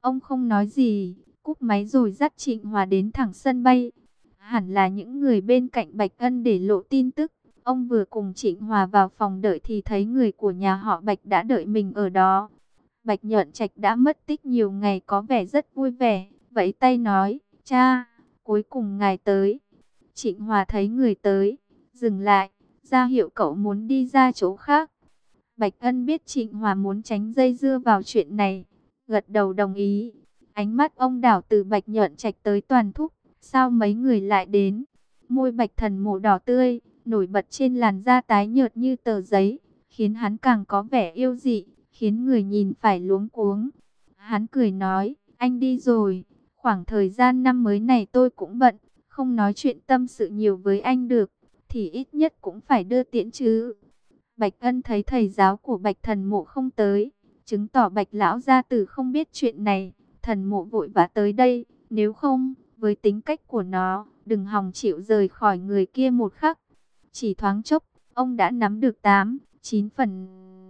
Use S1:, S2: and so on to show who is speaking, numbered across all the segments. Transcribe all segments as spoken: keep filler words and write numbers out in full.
S1: Ông không nói gì, cúp máy rồi dắt Trịnh Hòa đến thẳng sân bay. Hẳn là những người bên cạnh Bạch Ân để lộ tin tức. Ông vừa cùng Trịnh Hòa vào phòng đợi thì thấy người của nhà họ Bạch đã đợi mình ở đó. Bạch Nhợn Trạch đã mất tích nhiều ngày có vẻ rất vui vẻ, vẫy tay nói, cha, cuối cùng ngài tới. Trịnh Hòa thấy người tới, dừng lại, ra hiệu cậu muốn đi ra chỗ khác. Bạch Ân biết Trịnh Hòa muốn tránh dây dưa vào chuyện này, gật đầu đồng ý. Ánh mắt ông đảo từ Bạch Nhợn Trạch tới Toàn Thúc, sao mấy người lại đến? Môi Bạch Thần Mộ đỏ tươi, nổi bật trên làn da tái nhợt như tờ giấy, khiến hắn càng có vẻ yêu dị, khiến người nhìn phải luống cuống. Hắn cười nói, anh đi rồi, khoảng thời gian năm mới này tôi cũng bận, không nói chuyện tâm sự nhiều với anh được, thì ít nhất cũng phải đưa tiễn chứ. Bạch Ân thấy thầy giáo của Bạch Thần Mộ không tới, chứng tỏ Bạch lão gia tử không biết chuyện này. Thần Mộ vội vã tới đây, nếu không, với tính cách của nó, đừng hòng chịu rời khỏi người kia một khắc. Chỉ thoáng chốc, ông đã nắm được tám, chín phần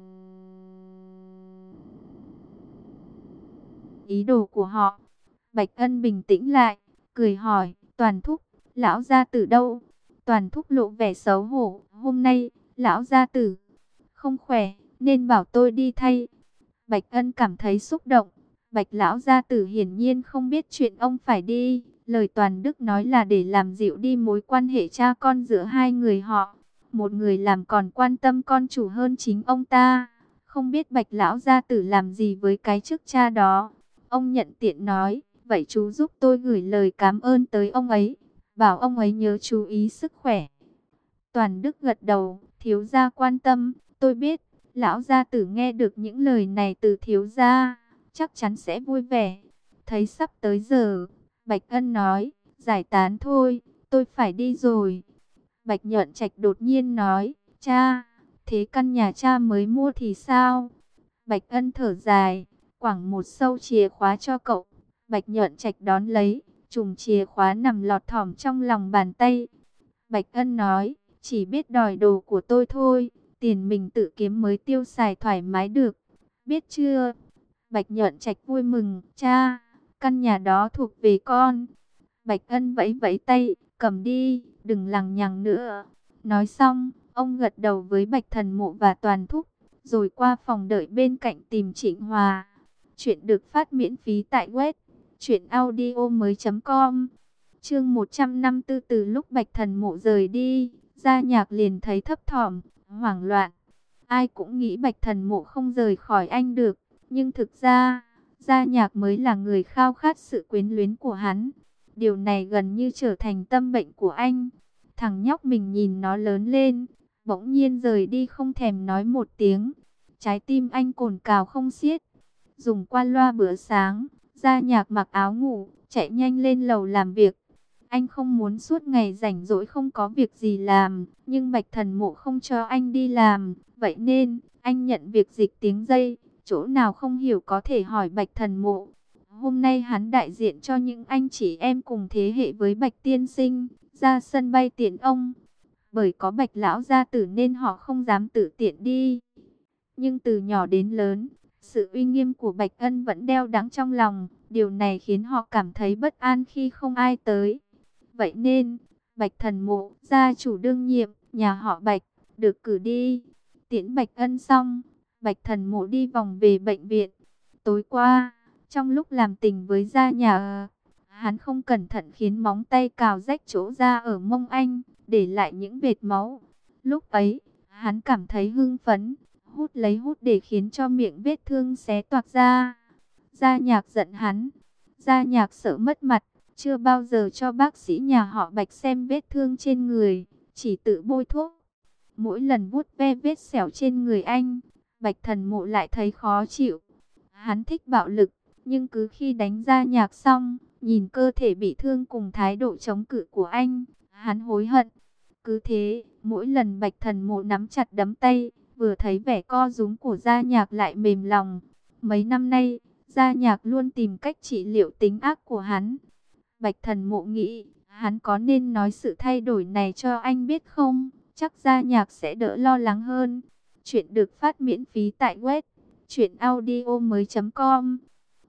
S1: ý đồ của họ. Bạch Ân bình tĩnh lại, cười hỏi, Toàn Thúc, lão gia tử đâu? Toàn Thúc lộ vẻ xấu hổ, hôm nay, lão gia tử không khỏe, nên bảo tôi đi thay. Bạch Ân cảm thấy xúc động. Bạch lão gia tử hiển nhiên không biết chuyện ông phải đi. Lời Toàn Đức nói là để làm dịu đi mối quan hệ cha con giữa hai người họ. Một người làm còn quan tâm con chủ hơn chính ông ta. Không biết Bạch lão gia tử làm gì với cái chức cha đó. Ông nhận tiện nói, vậy chú giúp tôi gửi lời cảm ơn tới ông ấy, bảo ông ấy nhớ chú ý sức khỏe. Toàn Đức gật đầu, thiếu gia quan tâm, tôi biết. Lão gia tử nghe được những lời này từ thiếu gia, chắc chắn sẽ vui vẻ. Thấy sắp tới giờ, Bạch Ân nói, giải tán thôi, tôi phải đi rồi. Bạch Nhợn Trạch đột nhiên nói, cha, thế căn nhà cha mới mua thì sao? Bạch Ân thở dài, quẳng một sâu chìa khóa cho cậu. Bạch Nhợn Trạch đón lấy, chùm chìa khóa nằm lọt thỏm trong lòng bàn tay. Bạch Ân nói, chỉ biết đòi đồ của tôi thôi, tiền mình tự kiếm mới tiêu xài thoải mái được, biết chưa? Bạch Nhợn Trạch vui mừng, cha, căn nhà đó thuộc về con. Bạch Ân vẫy vẫy tay, cầm đi, đừng lằng nhằng nữa. Nói xong, ông gật đầu với Bạch Thần Mộ và Toàn Thúc, rồi qua phòng đợi bên cạnh tìm Trịnh Hòa. Chuyện được phát miễn phí tại web truyện audio mới chấm com. Chương một trăm năm mươi tư. Từ lúc Bạch Thần Mộ rời đi, Gia Nhạc liền thấy thấp thỏm, hoảng loạn. Ai cũng nghĩ Bạch Thần Mộ không rời khỏi anh được, nhưng thực ra, Gia Nhạc mới là người khao khát sự quyến luyến của hắn. Điều này gần như trở thành tâm bệnh của anh. Thằng nhóc mình nhìn nó lớn lên, bỗng nhiên rời đi không thèm nói một tiếng. Trái tim anh cồn cào không xiết. Dùng qua loa bữa sáng, Gia Nhạc mặc áo ngủ, chạy nhanh lên lầu làm việc. Anh không muốn suốt ngày rảnh rỗi không có việc gì làm, nhưng Bạch Thần Mộ không cho anh đi làm, vậy nên anh nhận việc dịch tiếng dây, chỗ nào không hiểu có thể hỏi Bạch Thần Mộ. Hôm nay hắn đại diện cho những anh chị em cùng thế hệ với Bạch Tiên Sinh, ra sân bay tiễn ông. Bởi có Bạch lão gia tử nên họ không dám tự tiện đi. Nhưng từ nhỏ đến lớn, sự uy nghiêm của Bạch Ân vẫn đeo đắng trong lòng, điều này khiến họ cảm thấy bất an khi không ai tới. Vậy nên, Bạch Thần Mộ, gia chủ đương nhiệm, nhà họ Bạch, được cử đi. Tiễn Bạch Ân xong, Bạch Thần Mộ đi vòng về bệnh viện. Tối qua, trong lúc làm tình với Gia Nhạc, hắn không cẩn thận khiến móng tay cào rách chỗ da ở mông anh, để lại những vệt máu. Lúc ấy, hắn cảm thấy hưng phấn, hút lấy hút để khiến cho miệng vết thương xé toạc ra. Gia Nhạc giận hắn. Gia Nhạc sợ mất mặt, chưa bao giờ cho bác sĩ nhà họ Bạch xem vết thương trên người, chỉ tự bôi thuốc. Mỗi lần vuốt ve vết sẹo trên người anh, Bạch Thần Mộ lại thấy khó chịu. Hắn thích bạo lực, nhưng cứ khi đánh Gia Nhạc xong, nhìn cơ thể bị thương cùng thái độ chống cự của anh, hắn hối hận. Cứ thế, mỗi lần Bạch Thần Mộ nắm chặt đấm tay, vừa thấy vẻ co rúm của Gia Nhạc lại mềm lòng. Mấy năm nay, Gia Nhạc luôn tìm cách trị liệu tính ác của hắn. Bạch Thần Mộ nghĩ, hắn có nên nói sự thay đổi này cho anh biết không? Chắc Gia Nhạc sẽ đỡ lo lắng hơn. Chuyện được phát miễn phí tại web truyện audio mới chấm com.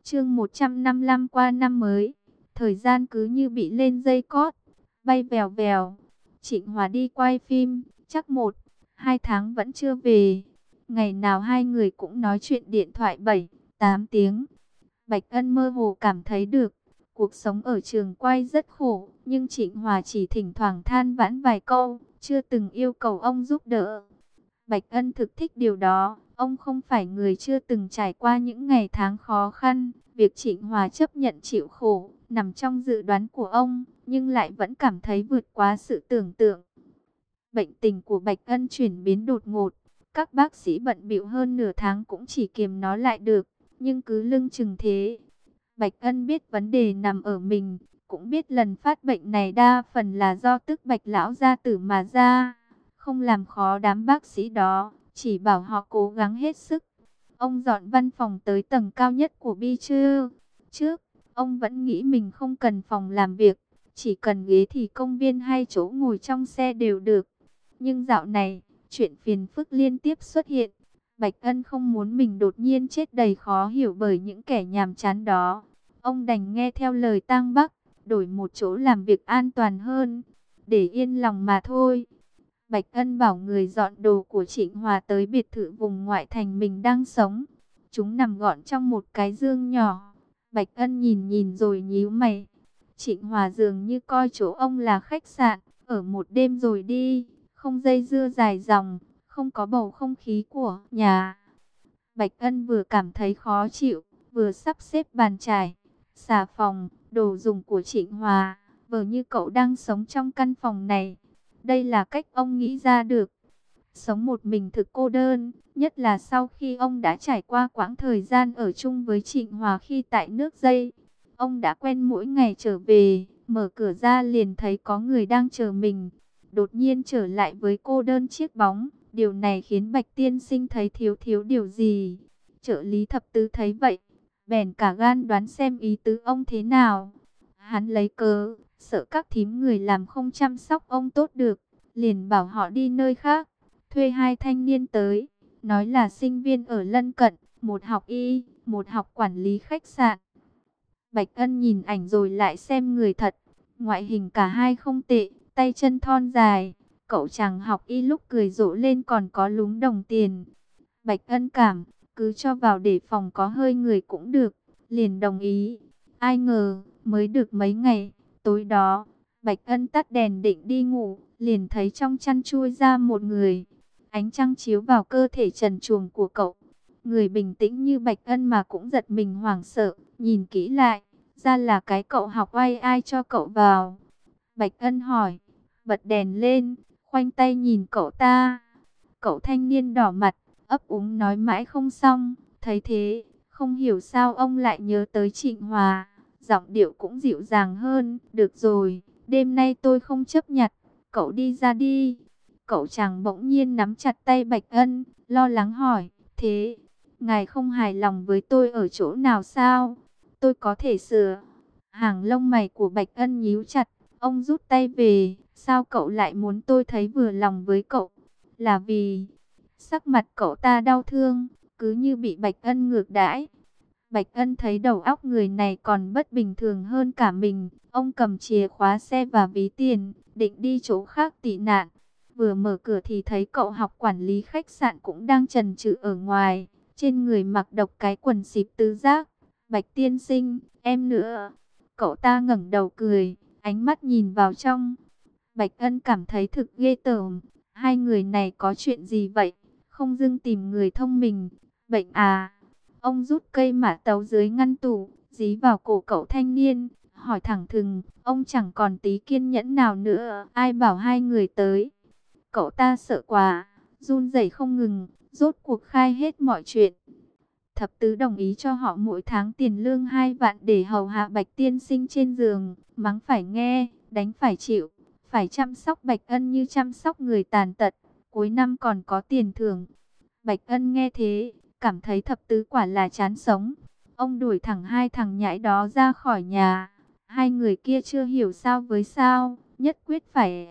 S1: Chương một trăm năm mươi lăm qua năm mới. Thời gian cứ như bị lên dây cót, bay vèo vèo. Trịnh Hòa đi quay phim, chắc một, hai tháng vẫn chưa về. Ngày nào hai người cũng nói chuyện điện thoại bảy, tám tiếng. Bạch Ân mơ hồ cảm thấy được, cuộc sống ở trường quay rất khổ, nhưng Trịnh Hòa chỉ thỉnh thoảng than vãn vài câu, chưa từng yêu cầu ông giúp đỡ. Bạch Ân thực thích điều đó, ông không phải người chưa từng trải qua những ngày tháng khó khăn. Việc Trịnh Hòa chấp nhận chịu khổ, nằm trong dự đoán của ông, nhưng lại vẫn cảm thấy vượt quá sự tưởng tượng. Bệnh tình của Bạch Ân chuyển biến đột ngột, các bác sĩ bận bịu hơn nửa tháng cũng chỉ kiềm nó lại được, nhưng cứ lưng chừng thế. Bạch Ân biết vấn đề nằm ở mình, cũng biết lần phát bệnh này đa phần là do tức Bạch lão gia tử mà ra. Không làm khó đám bác sĩ đó, chỉ bảo họ cố gắng hết sức. Ông dọn văn phòng tới tầng cao nhất của Bi Trư. Trước, ông vẫn nghĩ mình không cần phòng làm việc, chỉ cần ghế thì công viên hay chỗ ngồi trong xe đều được. Nhưng dạo này, chuyện phiền phức liên tiếp xuất hiện. Bạch Ân không muốn mình đột nhiên chết đầy khó hiểu bởi những kẻ nhàm chán đó. Ông đành nghe theo lời Tang Bắc, đổi một chỗ làm việc an toàn hơn, để yên lòng mà thôi. Bạch Ân bảo người dọn đồ của Trịnh Hòa tới biệt thự vùng ngoại thành mình đang sống. Chúng nằm gọn trong một cái giường nhỏ. Bạch Ân nhìn nhìn rồi nhíu mày. Trịnh Hòa dường như coi chỗ ông là khách sạn, ở một đêm rồi đi, không dây dưa dài dòng, không có bầu không khí của nhà. Bạch Ân vừa cảm thấy khó chịu, vừa sắp xếp bàn chải, xà phòng, đồ dùng của Trịnh Hòa, vờ như cậu đang sống trong căn phòng này. Đây là cách ông nghĩ ra được. Sống một mình thực cô đơn, nhất là sau khi ông đã trải qua quãng thời gian ở chung với Trịnh Hòa khi tại nước Dây. Ông đã quen mỗi ngày trở về, mở cửa ra liền thấy có người đang chờ mình. Đột nhiên trở lại với cô đơn chiếc bóng, điều này khiến Bạch Tiên Sinh thấy thiếu thiếu điều gì. Trợ lý thập tứ thấy vậy, bèn cả gan đoán xem ý tứ ông thế nào. Hắn lấy cớ, sợ các thím người làm không chăm sóc ông tốt được, liền bảo họ đi nơi khác, thuê hai thanh niên tới, nói là sinh viên ở lân cận, một học y, một học quản lý khách sạn. Bạch Ân nhìn ảnh rồi lại xem người thật, ngoại hình cả hai không tệ, tay chân thon dài, cậu chàng học y lúc cười rộ lên còn có lúm đồng tiền. Bạch Ân cảm, cứ cho vào để phòng có hơi người cũng được, liền đồng ý. Ai ngờ, mới được mấy ngày, tối đó, Bạch Ân tắt đèn định đi ngủ, liền thấy trong chăn chui ra một người. Ánh trăng chiếu vào cơ thể trần truồng của cậu. Người bình tĩnh như Bạch Ân mà cũng giật mình hoảng sợ, nhìn kỹ lại, ra là cái cậu học oai ai cho cậu vào. Bạch Ân hỏi, bật đèn lên, khoanh tay nhìn cậu ta. Cậu thanh niên đỏ mặt, ấp úng nói mãi không xong, thấy thế, không hiểu sao ông lại nhớ tới Trịnh Hòa. Giọng điệu cũng dịu dàng hơn, được rồi, đêm nay tôi không chấp nhặt, cậu đi ra đi. Cậu chàng bỗng nhiên nắm chặt tay Bạch Ân, lo lắng hỏi, thế, ngài không hài lòng với tôi ở chỗ nào sao? Tôi có thể sửa. Hàng lông mày của Bạch Ân nhíu chặt, ông rút tay về, sao cậu lại muốn tôi thấy vừa lòng với cậu? Là vì, sắc mặt cậu ta đau thương, cứ như bị Bạch Ân ngược đãi. Bạch Ân thấy đầu óc người này còn bất bình thường hơn cả mình. Ông cầm chìa khóa xe và ví tiền, định đi chỗ khác tị nạn. Vừa mở cửa thì thấy cậu học quản lý khách sạn cũng đang chần chừ ở ngoài. Trên người mặc độc cái quần xịp tứ giác. Bạch tiên sinh, em nữa. Cậu ta ngẩng đầu cười, ánh mắt nhìn vào trong. Bạch Ân cảm thấy thực ghê tởm. Hai người này có chuyện gì vậy? Không dưng tìm người thông minh. Bệnh à? Ông rút cây mã tấu dưới ngăn tủ, dí vào cổ cậu thanh niên, hỏi thẳng thừng, ông chẳng còn tí kiên nhẫn nào nữa, ai bảo hai người tới. Cậu ta sợ quá, run rẩy không ngừng, rốt cuộc khai hết mọi chuyện. Thập tứ đồng ý cho họ mỗi tháng tiền lương hai vạn để hầu hạ Bạch tiên sinh trên giường, mắng phải nghe, đánh phải chịu, phải chăm sóc Bạch Ân như chăm sóc người tàn tật, cuối năm còn có tiền thưởng. Bạch Ân nghe thế, cảm thấy thập tứ quả là chán sống. Ông đuổi thẳng hai thằng nhãi đó ra khỏi nhà. Hai người kia chưa hiểu sao với sao, nhất quyết phải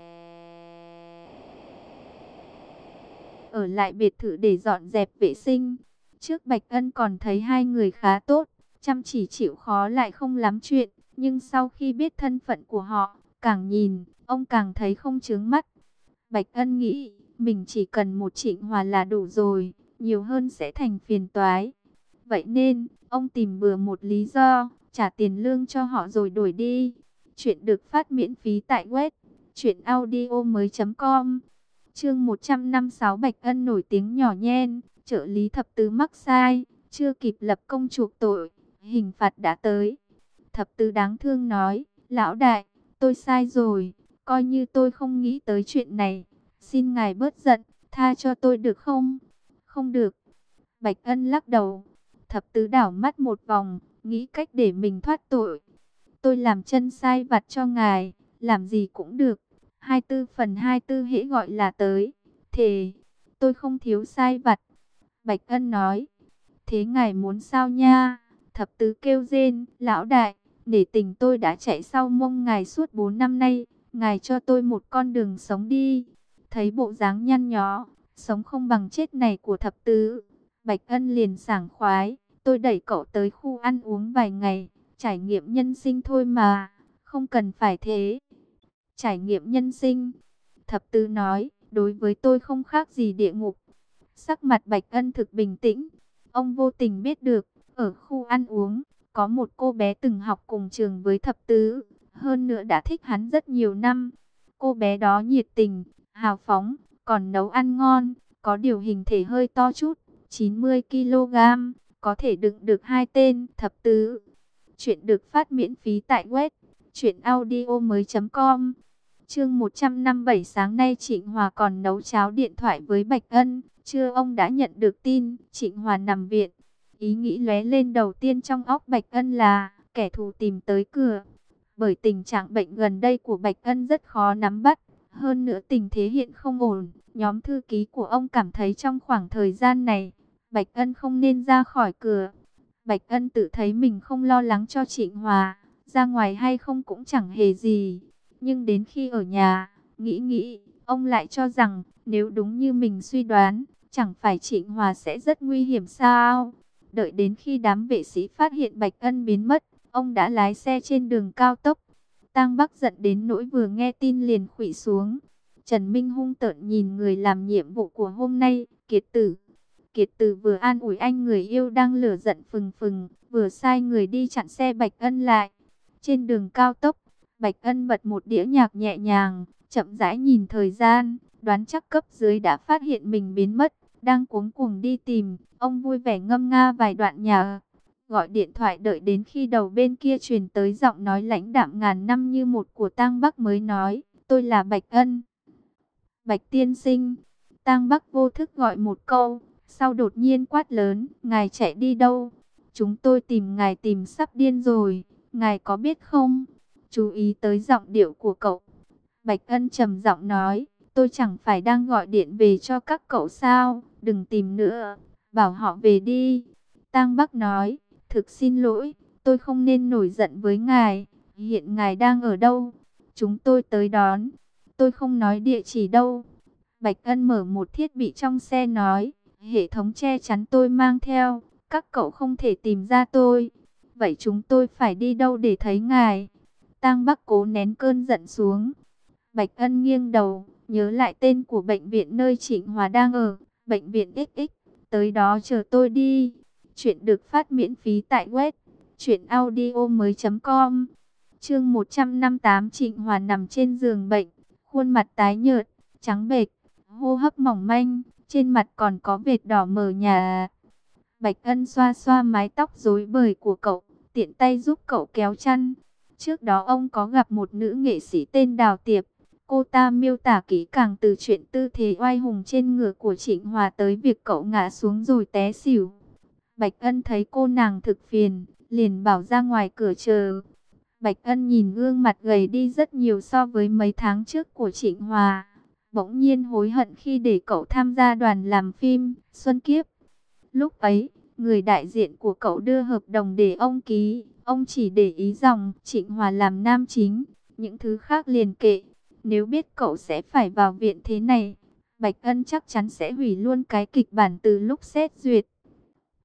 S1: ở lại biệt thự để dọn dẹp vệ sinh. Trước Bạch Ân còn thấy hai người khá tốt, chăm chỉ chịu khó lại không lắm chuyện. Nhưng sau khi biết thân phận của họ, càng nhìn, ông càng thấy không chướng mắt. Bạch Ân nghĩ, mình chỉ cần một Trịnh Hòa là đủ rồi, nhiều hơn sẽ thành phiền toái. Vậy nên, ông tìm bừa một lý do, trả tiền lương cho họ rồi đổi đi. Chuyện được phát miễn phí tại web truyện audio mới chấm com. Chương một trăm năm mươi sáu, Bạch Ân nổi tiếng nhỏ nhen, trợ lý thập tứ mắc sai, chưa kịp lập công chuộc tội, hình phạt đã tới. Thập tứ đáng thương nói, lão đại, tôi sai rồi, coi như tôi không nghĩ tới chuyện này. Xin ngài bớt giận, tha cho tôi được không? Không được. Bạch Ân lắc đầu. Thập tứ đảo mắt một vòng, nghĩ cách để mình thoát tội. Tôi làm chân sai vặt cho ngài, làm gì cũng được. hai mươi tư phần hai mươi tư hễ gọi là tới. Thề, tôi không thiếu sai vặt. Bạch Ân nói. Thế ngài muốn sao nha? Thập tứ kêu rên, lão đại, để tình tôi đã chạy sau mông ngài suốt bốn năm nay, ngài cho tôi một con đường sống đi. Thấy bộ dáng nhăn nhó, sống không bằng chết này của thập tứ, Bạch Ân liền sảng khoái, tôi đẩy cậu tới khu ăn uống vài ngày, trải nghiệm nhân sinh thôi mà, không cần phải thế. Trải nghiệm nhân sinh, thập tứ nói, đối với tôi không khác gì địa ngục. Sắc mặt Bạch Ân thực bình tĩnh, ông vô tình biết được, ở khu ăn uống, có một cô bé từng học cùng trường với thập tứ, hơn nữa đã thích hắn rất nhiều năm. Cô bé đó nhiệt tình, hào phóng, còn nấu ăn ngon, có điều hình thể hơi to chút, chín mươi ki lô gam, có thể đựng được hai tên thập tứ. Chuyện được phát miễn phí tại web truyện audio mới chấm com. Chương một trăm năm mươi bảy, sáng nay Trịnh Hòa còn nấu cháo điện thoại với Bạch Ân, trưa ông đã nhận được tin Trịnh Hòa nằm viện. Ý nghĩ lóe lên đầu tiên trong óc Bạch Ân là kẻ thù tìm tới cửa. Bởi tình trạng bệnh gần đây của Bạch Ân rất khó nắm bắt, hơn nữa tình thế hiện không ổn, nhóm thư ký của ông cảm thấy trong khoảng thời gian này, Bạch Ân không nên ra khỏi cửa. Bạch Ân tự thấy mình không lo lắng cho Trịnh Hòa, ra ngoài hay không cũng chẳng hề gì. Nhưng đến khi ở nhà, nghĩ nghĩ, ông lại cho rằng nếu đúng như mình suy đoán, chẳng phải Trịnh Hòa sẽ rất nguy hiểm sao? Đợi đến khi đám vệ sĩ phát hiện Bạch Ân biến mất, ông đã lái xe trên đường cao tốc. Tang Bắc giận đến nỗi vừa nghe tin liền khuỵu xuống. Trần Minh hung tợn nhìn người làm nhiệm vụ của hôm nay, Kiệt Tử. Kiệt Tử vừa an ủi anh người yêu đang lửa giận phừng phừng, vừa sai người đi chặn xe Bạch Ân lại. Trên đường cao tốc, Bạch Ân bật một đĩa nhạc nhẹ nhàng, chậm rãi nhìn thời gian, đoán chắc cấp dưới đã phát hiện mình biến mất, đang cuống cuồng đi tìm. Ông vui vẻ ngâm nga vài đoạn nhạc, gọi điện thoại đợi đến khi đầu bên kia truyền tới giọng nói lãnh đạm ngàn năm như một của Tang Bắc mới nói, tôi là Bạch Ân. Bạch tiên sinh. Tang Bắc vô thức gọi một câu, sau đột nhiên quát lớn, ngài chạy đi đâu? Chúng tôi tìm ngài tìm sắp điên rồi, ngài có biết không? Chú ý tới giọng điệu của cậu. Bạch Ân trầm giọng nói, tôi chẳng phải đang gọi điện về cho các cậu sao, đừng tìm nữa, bảo họ về đi. Tang Bắc nói, thực xin lỗi, tôi không nên nổi giận với ngài, hiện ngài đang ở đâu? Chúng tôi tới đón, tôi không nói địa chỉ đâu. Bạch Ân mở một thiết bị trong xe nói, hệ thống che chắn tôi mang theo, các cậu không thể tìm ra tôi. Vậy chúng tôi phải đi đâu để thấy ngài? Tang Bắc cố nén cơn giận xuống. Bạch Ân nghiêng đầu, nhớ lại tên của bệnh viện nơi Trịnh Hòa đang ở, bệnh viện ích ích, tới đó chờ tôi đi. Chuyện được phát miễn phí tại web truyện audio mới chấm com. Chương một trăm năm mươi tám, Trịnh Hòa nằm trên giường bệnh, khuôn mặt tái nhợt, trắng bệch, hô hấp mỏng manh, trên mặt còn có vệt đỏ mờ nhạt. Bạch Ân xoa xoa mái tóc rối bời của cậu, tiện tay giúp cậu kéo chăn. Trước đó ông có gặp một nữ nghệ sĩ tên Đào Tiệp. Cô ta miêu tả kỹ càng từ chuyện tư thế oai hùng trên ngựa của Trịnh Hòa tới việc cậu ngã xuống rồi té xỉu. Bạch Ân thấy cô nàng thực phiền, liền bảo ra ngoài cửa chờ. Bạch Ân nhìn gương mặt gầy đi rất nhiều so với mấy tháng trước của Trịnh Hòa. Bỗng nhiên hối hận khi để cậu tham gia đoàn làm phim Xuân Kiếp. Lúc ấy, người đại diện của cậu đưa hợp đồng để ông ký. Ông chỉ để ý dòng Trịnh Hòa làm nam chính, những thứ khác liền kệ. Nếu biết cậu sẽ phải vào viện thế này, Bạch Ân chắc chắn sẽ hủy luôn cái kịch bản từ lúc xét duyệt.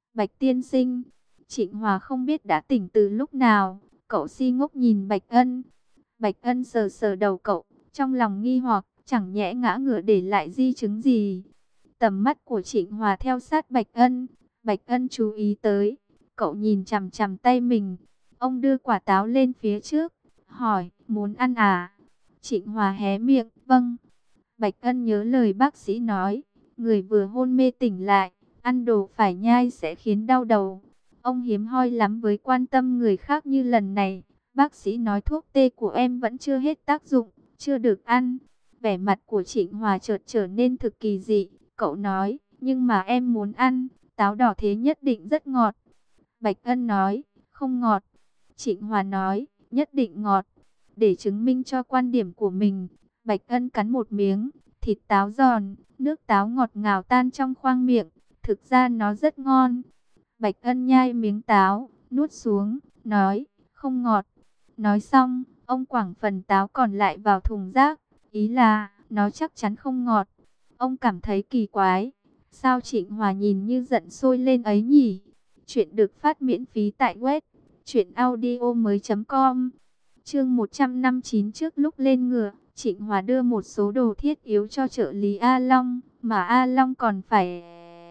S1: Bạch tiên sinh. Trịnh Hòa không biết đã tỉnh từ lúc nào, cậu si ngốc nhìn Bạch Ân. Bạch Ân sờ sờ đầu cậu, trong lòng nghi hoặc, chẳng nhẽ ngã ngựa để lại di chứng gì. Tầm mắt của Trịnh Hòa theo sát Bạch Ân, Bạch Ân chú ý tới, cậu nhìn chằm chằm tay mình. Ông đưa quả táo lên phía trước, hỏi, muốn ăn à? Trịnh Hòa hé miệng, vâng. Bạch Ân nhớ lời bác sĩ nói, người vừa hôn mê tỉnh lại, ăn đồ phải nhai sẽ khiến đau đầu. Ông hiếm hoi lắm với quan tâm người khác như lần này. Bác sĩ nói thuốc tê của em vẫn chưa hết tác dụng, chưa được ăn. Vẻ mặt của Trịnh Hòa chợt trở nên thực kỳ dị. Cậu nói, nhưng mà em muốn ăn, táo đỏ thế nhất định rất ngọt. Bạch Ân nói, không ngọt. Trịnh Hòa nói, nhất định ngọt. Để chứng minh cho quan điểm của mình, Bạch Ân cắn một miếng, thịt táo giòn, nước táo ngọt ngào tan trong khoang miệng. Thực ra nó rất ngon. Bạch Ân nhai miếng táo, nuốt xuống, nói, không ngọt. Nói xong, ông quẳng phần táo còn lại vào thùng rác. Ý là, nó chắc chắn không ngọt. Ông cảm thấy kỳ quái. Sao Trịnh Hòa nhìn như giận sôi lên ấy nhỉ? Chuyện được phát miễn phí tại web truyện audio mới chấm com. Chương một trăm năm mươi chín. Trước lúc lên ngựa, Trịnh Hòa đưa một số đồ thiết yếu cho trợ lý A Long, mà A Long còn phải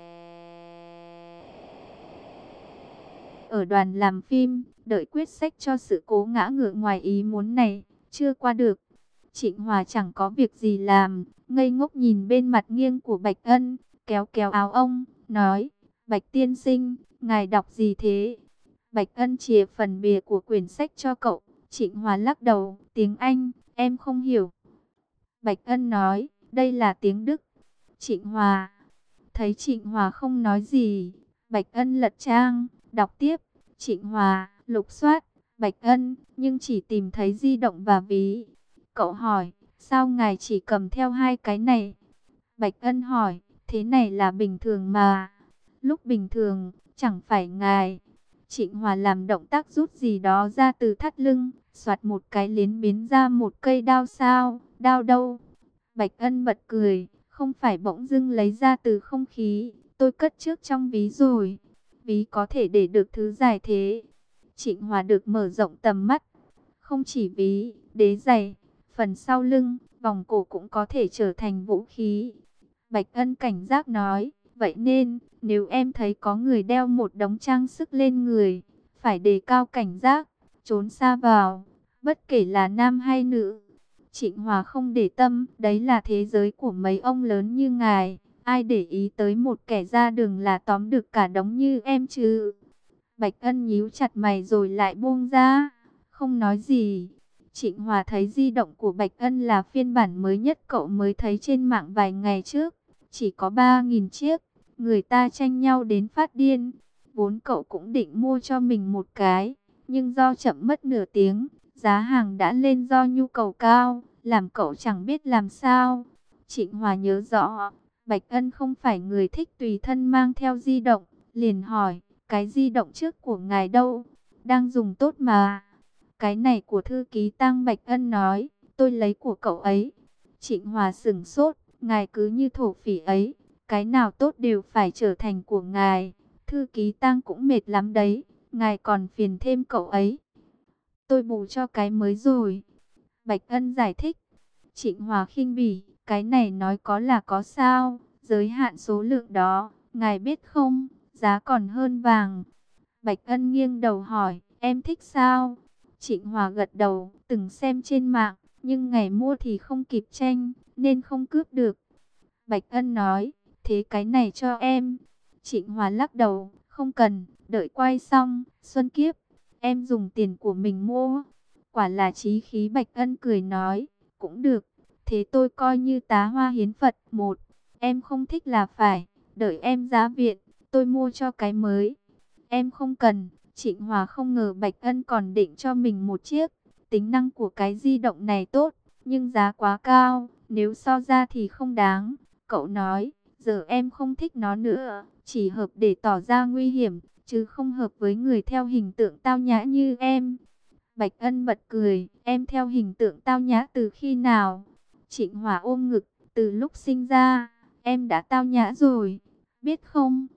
S1: ở đoàn làm phim, đợi quyết sách cho sự cố ngã ngựa ngoài ý muốn này, chưa qua được. Trịnh Hòa chẳng có việc gì làm, ngây ngốc nhìn bên mặt nghiêng của Bạch Ân, kéo kéo áo ông, nói, Bạch tiên sinh, ngài đọc gì thế? Bạch Ân chìa phần bìa của quyển sách cho cậu. Trịnh Hòa lắc đầu, tiếng Anh, em không hiểu. Bạch Ân nói, đây là tiếng Đức. Trịnh Hòa, thấy Trịnh Hòa không nói gì, Bạch Ân lật trang, đọc tiếp. Trịnh Hòa, lục soát, Bạch Ân, nhưng chỉ tìm thấy di động và ví. Cậu hỏi, sao ngài chỉ cầm theo hai cái này? Bạch Ân hỏi, thế này là bình thường mà. Lúc bình thường, chẳng phải ngài. Trịnh Hòa làm động tác rút gì đó ra từ thắt lưng, xoạt một cái liến biến ra một cây đao sao, đao đâu? Bạch Ân bật cười, không phải bỗng dưng lấy ra từ không khí, tôi cất trước trong ví rồi. Ví có thể để được thứ dài thế. Trịnh Hòa được mở rộng tầm mắt. Không chỉ ví, đế giày, phần sau lưng, vòng cổ cũng có thể trở thành vũ khí. Bạch Ân cảnh giác nói, vậy nên, nếu em thấy có người đeo một đống trang sức lên người, phải đề cao cảnh giác, trốn xa vào, bất kể là nam hay nữ. Trịnh Hòa không để tâm, đấy là thế giới của mấy ông lớn như ngài. Ai để ý tới một kẻ ra đường là tóm được cả đống như em chứ? Bạch Ân nhíu chặt mày rồi lại buông ra, không nói gì. Trịnh Hòa thấy di động của Bạch Ân là phiên bản mới nhất cậu mới thấy trên mạng vài ngày trước. Chỉ có ba nghìn chiếc, người ta tranh nhau đến phát điên. Vốn cậu cũng định mua cho mình một cái, nhưng do chậm mất nửa tiếng, giá hàng đã lên do nhu cầu cao, làm cậu chẳng biết làm sao. Trịnh Hòa nhớ rõ, Bạch Ân không phải người thích tùy thân mang theo di động, liền hỏi, cái di động trước của ngài đâu? Đang dùng tốt mà. Cái này của thư ký Tăng. Bạch Ân nói, tôi lấy của cậu ấy. Trịnh Hòa sửng sốt, ngài cứ như thổ phỉ ấy, cái nào tốt đều phải trở thành của ngài. Thư ký Tăng cũng mệt lắm đấy, ngài còn phiền thêm cậu ấy. Tôi bù cho cái mới rồi. Bạch Ân giải thích. Trịnh Hòa khinh bỉ, cái này nói có là có sao, giới hạn số lượng đó, ngài biết không, giá còn hơn vàng. Bạch Ân nghiêng đầu hỏi, em thích sao? Trịnh Hòa gật đầu, từng xem trên mạng, nhưng ngày mua thì không kịp tranh, nên không cướp được. Bạch Ân nói, thế cái này cho em. Trịnh Hòa lắc đầu, không cần, đợi quay xong, xuân kiếp, em dùng tiền của mình mua. Quả là chí khí. Bạch Ân cười nói, cũng được, thế tôi coi như tá hoa hiến Phật. Một, em không thích là phải, đợi em ra viện, tôi mua cho cái mới. Em không cần. Trịnh Hòa không ngờ Bạch Ân còn định cho mình một chiếc. Tính năng của cái di động này tốt, nhưng giá quá cao, nếu so ra thì không đáng. Cậu nói, giờ em không thích nó nữa, chỉ hợp để tỏ ra nguy hiểm, chứ không hợp với người theo hình tượng tao nhã như em. Bạch Ân bật cười, em theo hình tượng tao nhã từ khi nào? Trịnh Hòa ôm ngực, từ lúc sinh ra, em đã tao nhã rồi, biết không?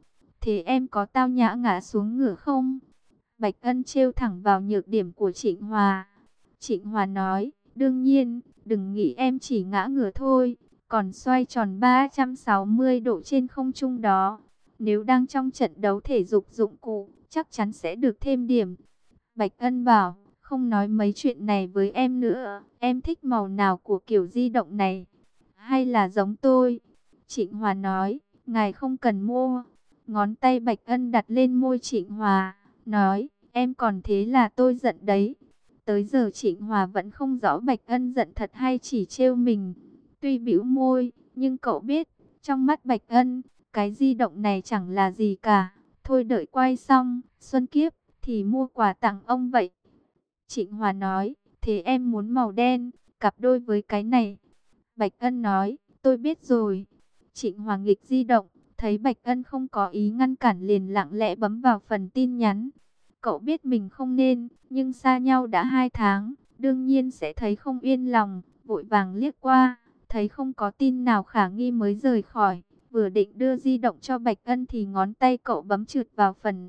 S1: Thế em có tao nhã ngã xuống ngửa không? Bạch Ân trêu thẳng vào nhược điểm của Trịnh Hòa. Trịnh Hòa nói, đương nhiên, đừng nghĩ em chỉ ngã ngửa thôi, còn xoay tròn ba trăm sáu mươi độ trên không trung đó. Nếu đang trong trận đấu thể dục dụng cụ, chắc chắn sẽ được thêm điểm. Bạch Ân bảo, không nói mấy chuyện này với em nữa, em thích màu nào của kiểu di động này? Hay là giống tôi? Trịnh Hòa nói, ngài không cần mua. Ngón tay Bạch Ân đặt lên môi Trịnh Hòa, nói, em còn thế là tôi giận đấy. Tới giờ Trịnh Hòa vẫn không rõ Bạch Ân giận thật hay chỉ trêu mình. Tuy bĩu môi, nhưng cậu biết, trong mắt Bạch Ân, cái di động này chẳng là gì cả. Thôi đợi quay xong, xuân kiếp, thì mua quà tặng ông vậy. Trịnh Hòa nói, thế em muốn màu đen, cặp đôi với cái này. Bạch Ân nói, tôi biết rồi. Trịnh Hòa nghịch di động, thấy Bạch Ân không có ý ngăn cản liền lặng lẽ bấm vào phần tin nhắn. Cậu biết mình không nên, nhưng xa nhau đã hai tháng, đương nhiên sẽ thấy không yên lòng, vội vàng liếc qua, thấy không có tin nào khả nghi mới rời khỏi. Vừa định đưa di động cho Bạch Ân thì ngón tay cậu bấm trượt vào phần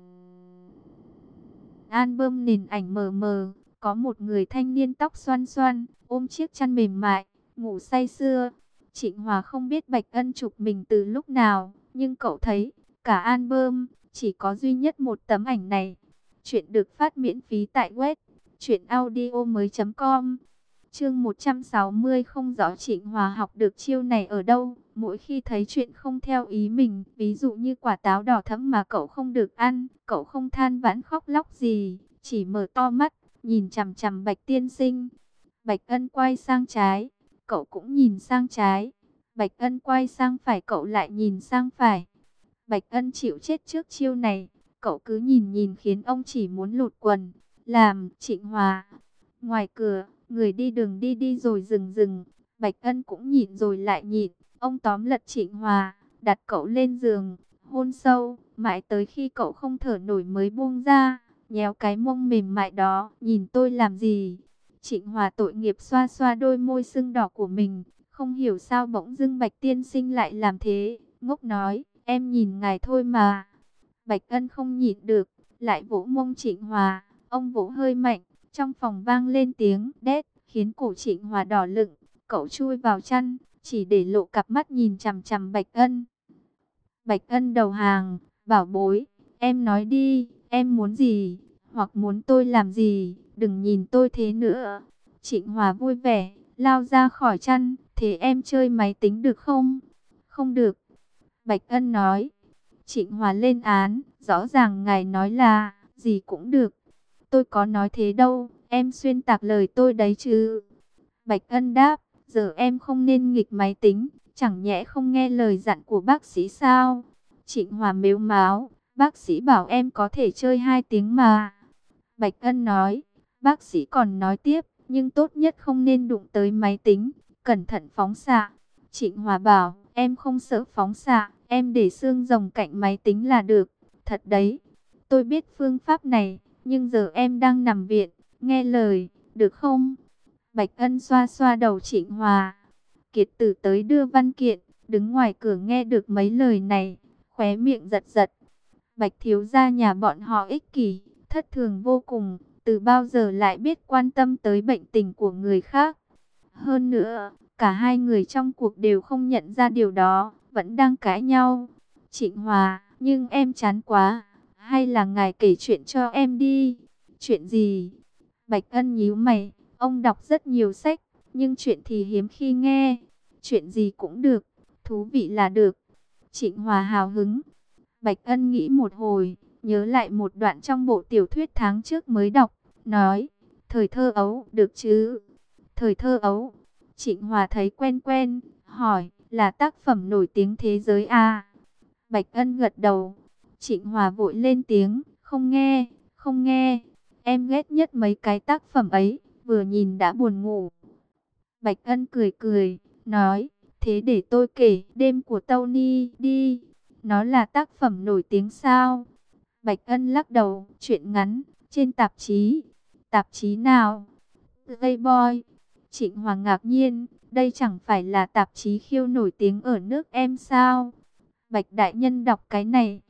S1: album nền ảnh mờ mờ, có một người thanh niên tóc xoăn xoăn, ôm chiếc chăn mềm mại, ngủ say sưa. Trịnh Hòa không biết Bạch Ân chụp mình từ lúc nào, nhưng cậu thấy, cả album, chỉ có duy nhất một tấm ảnh này. Chuyện được phát miễn phí tại web truyệnaudiomoi chấm com. Chương một trăm sáu mươi không rõ Trịnh Hòa học được chiêu này ở đâu. Mỗi khi thấy chuyện không theo ý mình, ví dụ như quả táo đỏ thẫm mà cậu không được ăn, cậu không than vãn khóc lóc gì, chỉ mở to mắt, nhìn chằm chằm Bạch tiên sinh. Bạch Ân quay sang trái, cậu cũng nhìn sang trái. Bạch Ân quay sang phải, cậu lại nhìn sang phải. Bạch Ân chịu chết trước chiêu này, cậu cứ nhìn nhìn khiến ông chỉ muốn lụt quần. Làm, Trịnh Hòa. Ngoài cửa, người đi đường đi đi rồi dừng dừng. Bạch Ân cũng nhịn rồi lại nhịn. Ông tóm lật Trịnh Hòa, đặt cậu lên giường, hôn sâu, mãi tới khi cậu không thở nổi mới buông ra, nhéo cái mông mềm mại đó, nhìn tôi làm gì? Trịnh Hòa tội nghiệp xoa xoa đôi môi sưng đỏ của mình, không hiểu sao bỗng dưng Bạch tiên sinh lại làm thế, ngốc nói, em nhìn ngài thôi mà. Bạch Ân không nhịn được, lại vỗ mông Trịnh Hòa, ông vỗ hơi mạnh, trong phòng vang lên tiếng đét, khiến cổ Trịnh Hòa đỏ lựng, cậu chui vào chăn, chỉ để lộ cặp mắt nhìn chằm chằm Bạch Ân. Bạch Ân đầu hàng, bảo bối, em nói đi, em muốn gì, hoặc muốn tôi làm gì, đừng nhìn tôi thế nữa. Trịnh Hòa vui vẻ, lao ra khỏi chăn, thế em chơi máy tính được không? Không được. Bạch Ân nói. Trịnh Hòa lên án, rõ ràng ngài nói là, gì cũng được. Tôi có nói thế đâu, em xuyên tạc lời tôi đấy chứ. Bạch Ân đáp, giờ em không nên nghịch máy tính, chẳng nhẽ không nghe lời dặn của bác sĩ sao? Trịnh Hòa mếu máo, bác sĩ bảo em có thể chơi hai tiếng mà. Bạch Ân nói, bác sĩ còn nói tiếp, nhưng tốt nhất không nên đụng tới máy tính, cẩn thận phóng xạ. Trịnh Hòa bảo, em không sợ phóng xạ, em để xương rồng cạnh máy tính là được. Thật đấy, tôi biết phương pháp này, nhưng giờ em đang nằm viện, nghe lời, được không? Bạch Ân xoa xoa đầu Trịnh Hòa. Kiệt Tử tới đưa văn kiện, đứng ngoài cửa nghe được mấy lời này, khóe miệng giật giật. Bạch thiếu gia nhà bọn họ ích kỷ, thất thường vô cùng, từ bao giờ lại biết quan tâm tới bệnh tình của người khác. Hơn nữa, cả hai người trong cuộc đều không nhận ra điều đó, vẫn đang cãi nhau. Trịnh Hòa, nhưng em chán quá, hay là ngài kể chuyện cho em đi. Chuyện gì? Bạch Ân nhíu mày, ông đọc rất nhiều sách, nhưng chuyện thì hiếm khi nghe. Chuyện gì cũng được, thú vị là được. Trịnh Hòa hào hứng. Bạch Ân nghĩ một hồi, nhớ lại một đoạn trong bộ tiểu thuyết tháng trước mới đọc, nói, thời thơ ấu, được chứ? Thời thơ ấu. Trịnh Hòa thấy quen quen, hỏi, là tác phẩm nổi tiếng thế giới à? Bạch Ân gật đầu. Trịnh Hòa vội lên tiếng, không nghe, không nghe. Em ghét nhất mấy cái tác phẩm ấy, vừa nhìn đã buồn ngủ. Bạch Ân cười cười, nói, thế để tôi kể Đêm của Tony đi. Nó là tác phẩm nổi tiếng sao? Bạch Ân lắc đầu, chuyện ngắn, trên tạp chí. Tạp chí nào? Playboy. Trịnh Hoàng ngạc nhiên, đây chẳng phải là tạp chí khiêu nổi tiếng ở nước em sao? Bạch đại nhân đọc cái này.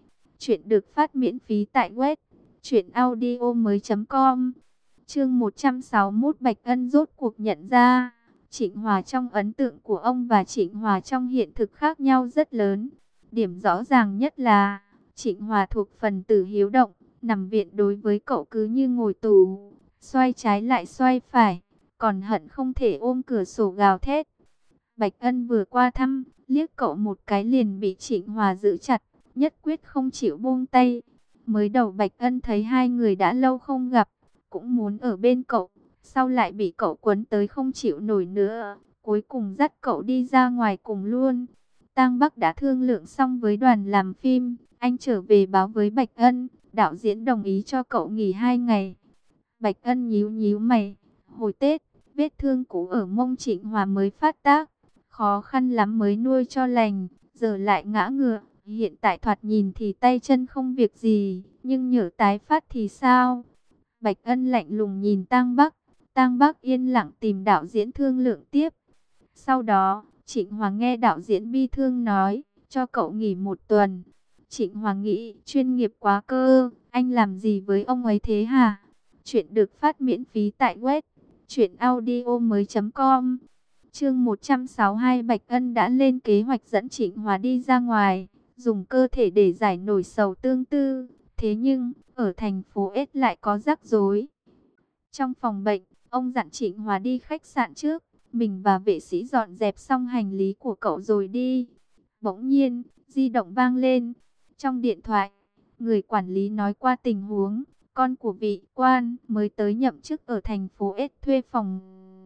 S1: Chuyện được phát miễn phí tại web truyện audio mới chấm com. Chương một trăm sáu mươi mốt, Bạch Ân rốt cuộc nhận ra, Trịnh Hòa trong ấn tượng của ông và Trịnh Hòa trong hiện thực khác nhau rất lớn. Điểm rõ ràng nhất là, Trịnh Hòa thuộc phần tử hiếu động, nằm viện đối với cậu cứ như ngồi tù, xoay trái lại xoay phải, còn hận không thể ôm cửa sổ gào thét. Bạch Ân vừa qua thăm, liếc cậu một cái liền bị Trịnh Hòa giữ chặt, nhất quyết không chịu buông tay. Mới đầu Bạch Ân thấy hai người đã lâu không gặp, cũng muốn ở bên cậu, sau lại bị cậu quấn tới không chịu nổi nữa, cuối cùng dắt cậu đi ra ngoài cùng luôn. Tang Bắc đã thương lượng xong với đoàn làm phim, anh trở về báo với Bạch Ân, đạo diễn đồng ý cho cậu nghỉ hai ngày. Bạch Ân nhíu nhíu mày, hồi Tết, vết thương cũ ở mông Trịnh Hòa mới phát tác, khó khăn lắm mới nuôi cho lành, giờ lại ngã ngựa. Hiện tại thoạt nhìn thì tay chân không việc gì, nhưng nhỡ tái phát thì sao? Bạch Ân lạnh lùng nhìn Tang Bắc, Tang Bắc yên lặng tìm đạo diễn thương lượng tiếp. Sau đó, Trịnh Hòa nghe đạo diễn bi thương nói, cho cậu nghỉ một tuần. Trịnh Hòa nghĩ, chuyên nghiệp quá cơ, anh làm gì với ông ấy thế hả? Chuyện được phát miễn phí tại web truyện audio mới chấm com. Chương một trăm sáu mươi hai, Bạch Ân đã lên kế hoạch dẫn Trịnh Hòa đi ra ngoài, dùng cơ thể để giải nổi sầu tương tư. Thế nhưng, ở thành phố S lại có rắc rối. Trong phòng bệnh, ông dặn Trịnh Hòa đi khách sạn trước, mình và vệ sĩ dọn dẹp xong hành lý của cậu rồi đi. Bỗng nhiên, di động vang lên. Trong điện thoại, người quản lý nói qua tình huống, con của vị quan mới tới nhậm chức ở thành phố S thuê phòng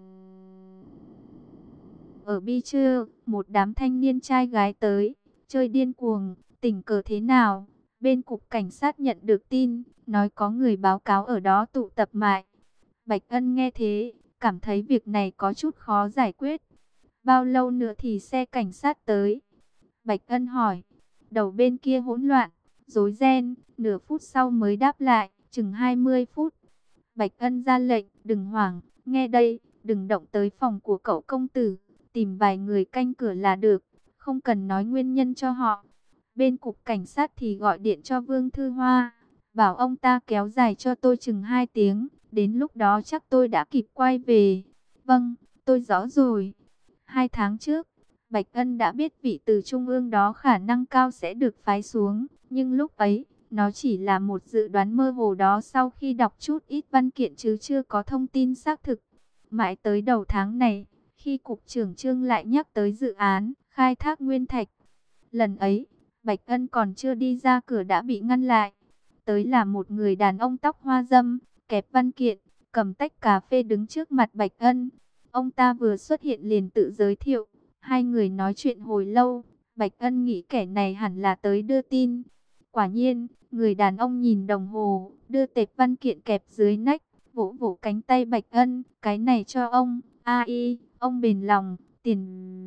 S1: ở Bi Trưa, một đám thanh niên trai gái tới, chơi điên cuồng, tình cờ thế nào? Bên cục cảnh sát nhận được tin, nói có người báo cáo ở đó tụ tập mại. Bạch Ân nghe thế, cảm thấy việc này có chút khó giải quyết. Bao lâu nữa thì xe cảnh sát tới? Bạch Ân hỏi. Đầu bên kia hỗn loạn, rối ren, nửa phút sau mới đáp lại, chừng hai mươi phút. Bạch Ân ra lệnh, đừng hoảng, nghe đây, đừng động tới phòng của cậu công tử, tìm vài người canh cửa là được, không cần nói nguyên nhân cho họ. Bên cục cảnh sát thì gọi điện cho Vương Thư Hoa, bảo ông ta kéo dài cho tôi chừng hai tiếng, đến lúc đó chắc tôi đã kịp quay về. Vâng, tôi rõ rồi. Hai tháng trước, Bạch Ân đã biết vị từ trung ương đó khả năng cao sẽ được phái xuống, nhưng lúc ấy, nó chỉ là một dự đoán mơ hồ đó sau khi đọc chút ít văn kiện chứ chưa có thông tin xác thực. Mãi tới đầu tháng này, khi Cục trưởng Trương lại nhắc tới dự án khai thác nguyên thạch, lần ấy, Bạch Ân còn chưa đi ra cửa đã bị ngăn lại. Tới là một người đàn ông tóc hoa râm, kẹp văn kiện, cầm tách cà phê đứng trước mặt Bạch Ân. Ông ta vừa xuất hiện liền tự giới thiệu. Hai người nói chuyện hồi lâu, Bạch Ân nghĩ kẻ này hẳn là tới đưa tin. Quả nhiên, người đàn ông nhìn đồng hồ, đưa tệp văn kiện kẹp dưới nách, vỗ vỗ cánh tay Bạch Ân. Cái này cho ông, a i, ông bền lòng, tiền...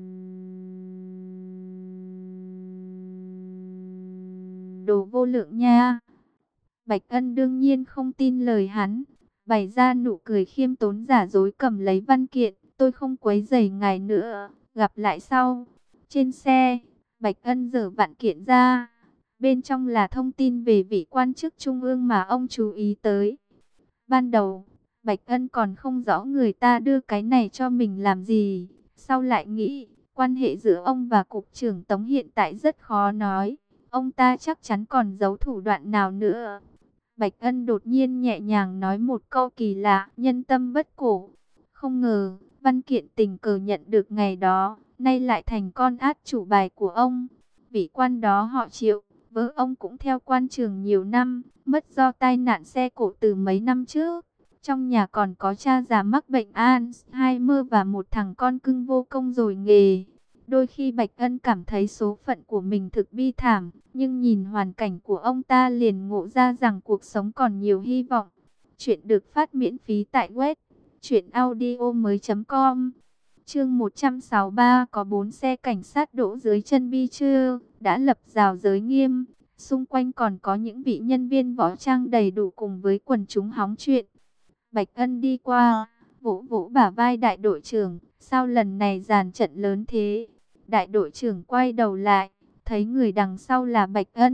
S1: đồ vô lượng nha. Bạch Ân đương nhiên không tin lời hắn, bày ra nụ cười khiêm tốn giả dối cầm lấy văn kiện. Tôi không quấy rầy ngài nữa, gặp lại sau. Trên xe, Bạch Ân giở vạn kiện ra. Bên trong là thông tin về vị quan chức trung ương mà ông chú ý tới. Ban đầu, Bạch Ân còn không rõ người ta đưa cái này cho mình làm gì. Sau lại nghĩ, quan hệ giữa ông và Cục trưởng Tống hiện tại rất khó nói. Ông ta chắc chắn còn giấu thủ đoạn nào nữa. Bạch Ân đột nhiên nhẹ nhàng nói một câu kỳ lạ, nhân tâm bất cổ. Không ngờ, văn kiện tình cờ nhận được ngày đó, nay lại thành con át chủ bài của ông. Vị quan đó họ Triệu, vợ ông cũng theo quan trường nhiều năm, mất do tai nạn xe cộ từ mấy năm trước. Trong nhà còn có cha già mắc bệnh Alzheimer và một thằng con cưng vô công rồi nghề. Đôi khi Bạch Ân cảm thấy số phận của mình thực bi thảm, nhưng nhìn hoàn cảnh của ông ta liền ngộ ra rằng cuộc sống còn nhiều hy vọng. Chuyện được phát miễn phí tại web truyện audio mới chấm com. Chương một trăm sáu mươi ba, có bốn xe cảnh sát đỗ dưới chân Bi Trưa, đã lập rào giới nghiêm. Xung quanh còn có những vị nhân viên võ trang đầy đủ cùng với quần chúng hóng chuyện. Bạch Ân đi qua, vỗ vỗ bả vai đại đội trưởng, sao lần này dàn trận lớn thế? Đại đội trưởng quay đầu lại, thấy người đằng sau là Bạch Ân,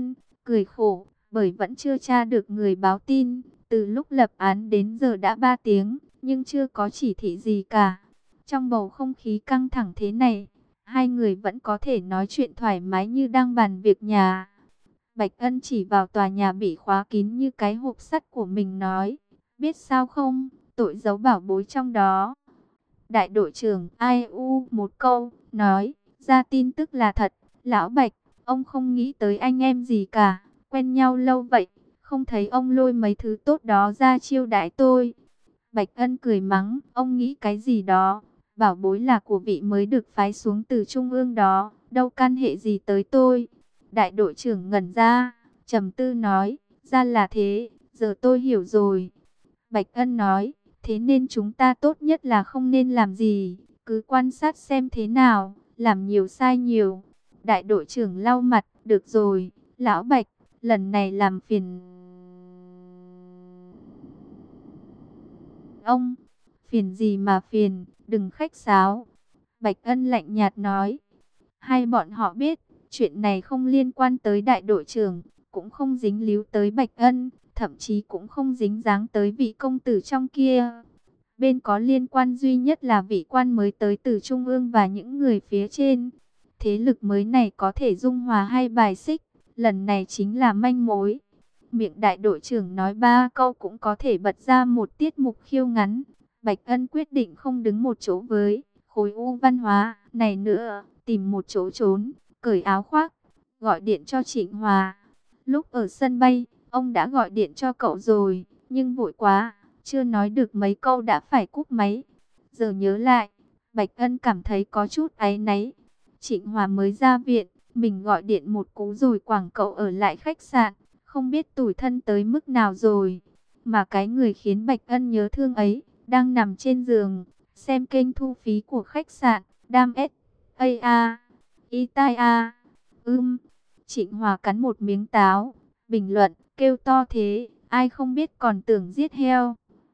S1: cười khổ, bởi vẫn chưa tra được người báo tin. Từ lúc lập án đến giờ đã ba tiếng, nhưng chưa có chỉ thị gì cả. Trong bầu không khí căng thẳng thế này, hai người vẫn có thể nói chuyện thoải mái như đang bàn việc nhà. Bạch Ân chỉ vào tòa nhà bị khóa kín như cái hộp sắt của mình nói, biết sao không, tội giấu bảo bối trong đó. Đại đội trưởng ai u một câu, nói, ra tin tức là thật, lão Bạch, ông không nghĩ tới anh em gì cả, quen nhau lâu vậy, không thấy ông lôi mấy thứ tốt đó ra chiêu đãi tôi. Bạch Ân cười mắng, ông nghĩ cái gì đó, bảo bối là của vị mới được phái xuống từ trung ương đó, đâu can hệ gì tới tôi. Đại đội trưởng ngẩn ra, trầm tư nói, ra là thế, giờ tôi hiểu rồi. Bạch Ân nói, thế nên chúng ta tốt nhất là không nên làm gì, cứ quan sát xem thế nào, làm nhiều sai nhiều. Đại đội trưởng lau mặt, được rồi, lão Bạch, lần này làm phiền ông. Phiền gì mà phiền, đừng khách sáo. Bạch Ân lạnh nhạt nói, hai bọn họ biết, chuyện này không liên quan tới đại đội trưởng, cũng không dính líu tới Bạch Ân, thậm chí cũng không dính dáng tới vị công tử trong kia. Bên có liên quan duy nhất là vị quan mới tới từ Trung ương và những người phía trên. Thế lực mới này có thể dung hòa hay bài xích, lần này chính là manh mối. Miệng đại đội trưởng nói ba câu cũng có thể bật ra một tiết mục khiêu ngắn. Bạch Ân quyết định không đứng một chỗ với khối u văn hóa này nữa, tìm một chỗ trốn, cởi áo khoác, gọi điện cho Trịnh Hòa. Lúc ở sân bay, ông đã gọi điện cho cậu rồi, nhưng vội quá, chưa nói được mấy câu đã phải cúp máy. Giờ nhớ lại, Bạch Ân cảm thấy có chút áy náy. Trịnh Hòa mới ra viện, mình gọi điện một cú rồi quảng cậu ở lại khách sạn, không biết tủi thân tới mức nào rồi. Mà cái người khiến Bạch Ân nhớ thương ấy, đang nằm trên giường, xem kênh thu phí của khách sạn, đam S, A A, Y Tai A, ưm. Trịnh Hòa cắn một miếng táo, bình luận, kêu to thế, ai không biết còn tưởng giết heo.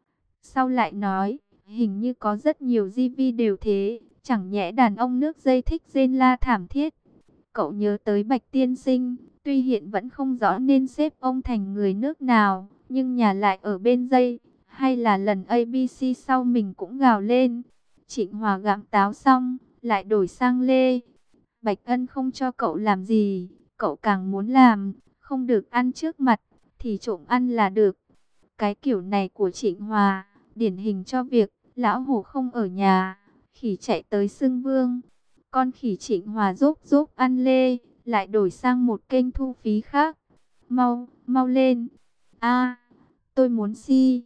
S1: Sau lại nói, hình như có rất nhiều gi vi đều thế, chẳng nhẽ đàn ông nước dây thích rên la thảm thiết. Cậu nhớ tới Bạch Tiên Sinh, tuy hiện vẫn không rõ nên xếp ông thành người nước nào, nhưng nhà lại ở bên dây, hay là lần a bê xê sau mình cũng gào lên. Trịnh Hòa gặm táo xong, lại đổi sang lê. Bạch Ân không cho cậu làm gì, cậu càng muốn làm, không được ăn trước mặt, thì trộm ăn là được. Cái kiểu này của Trịnh Hòa, điển hình cho việc, lão hổ không ở nhà, khỉ chạy tới xưng vương. Con khỉ Trịnh Hòa rốp rốp ăn lê, lại đổi sang một kênh thu phí khác. Mau, mau lên. A, tôi muốn si.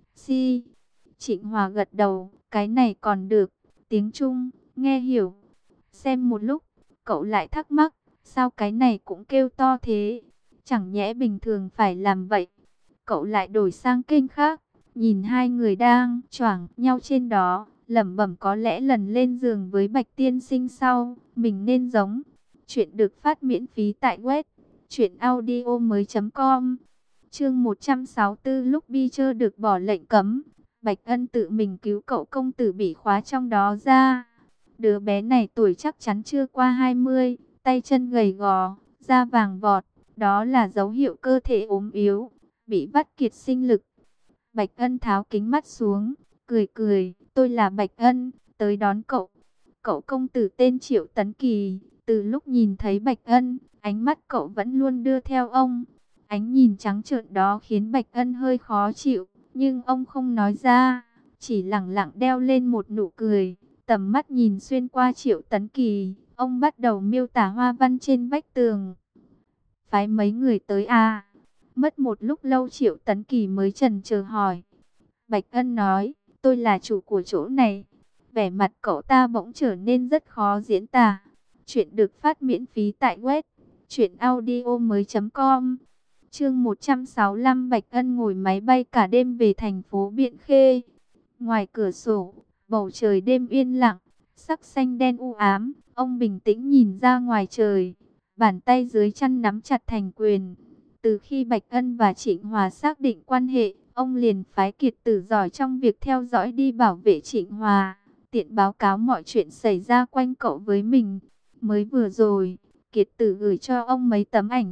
S1: Si. Trịnh Hòa gật đầu, cái này còn được, tiếng Trung, nghe hiểu. Xem một lúc, cậu lại thắc mắc, sao cái này cũng kêu to thế? Chẳng nhẽ bình thường phải làm vậy? Cậu lại đổi sang kênh khác, nhìn hai người đang choảng nhau trên đó, lẩm bẩm có lẽ lần lên giường với Bạch Tiên Sinh sau, mình nên giống. Chuyện được phát miễn phí tại web truyện audio mới chấm com. Chương một trăm sáu mươi tư, lúc Beecher được bỏ lệnh cấm, Bạch Ân tự mình cứu cậu công tử bị khóa trong đó ra. Đứa bé này tuổi chắc chắn chưa qua hai mươi, tay chân gầy gò, da vàng vọt, đó là dấu hiệu cơ thể ốm yếu, bị vắt kiệt sinh lực. Bạch Ân tháo kính mắt xuống, cười cười, tôi là Bạch Ân, tới đón cậu. Cậu công tử tên Triệu Tấn Kỳ, từ lúc nhìn thấy Bạch Ân, ánh mắt cậu vẫn luôn đưa theo ông. Ánh nhìn trắng trợn đó khiến Bạch Ân hơi khó chịu, nhưng ông không nói ra, chỉ lẳng lặng đeo lên một nụ cười. Tầm mắt nhìn xuyên qua Triệu Tấn Kỳ, ông bắt đầu miêu tả hoa văn trên vách tường. Phái mấy người tới à? Mất một lúc lâu Triệu Tấn Kỳ mới chần chờ hỏi. Bạch Ân nói, tôi là chủ của chỗ này. Vẻ mặt cậu ta bỗng trở nên rất khó diễn tả. Chuyện được phát miễn phí tại web truyện audio mới chấm com. Chương một trăm sáu mươi lăm, Bạch Ân ngồi máy bay cả đêm về thành phố Biện Khê. Ngoài cửa sổ, bầu trời đêm yên lặng, sắc xanh đen u ám, ông bình tĩnh nhìn ra ngoài trời, bàn tay dưới chăn nắm chặt thành quyền. Từ khi Bạch Ân và Trịnh Hòa xác định quan hệ, ông liền phái kiệt tử giỏi trong việc theo dõi đi bảo vệ Trịnh Hòa, tiện báo cáo mọi chuyện xảy ra quanh cậu với mình. Mới vừa rồi, kiệt tử gửi cho ông mấy tấm ảnh.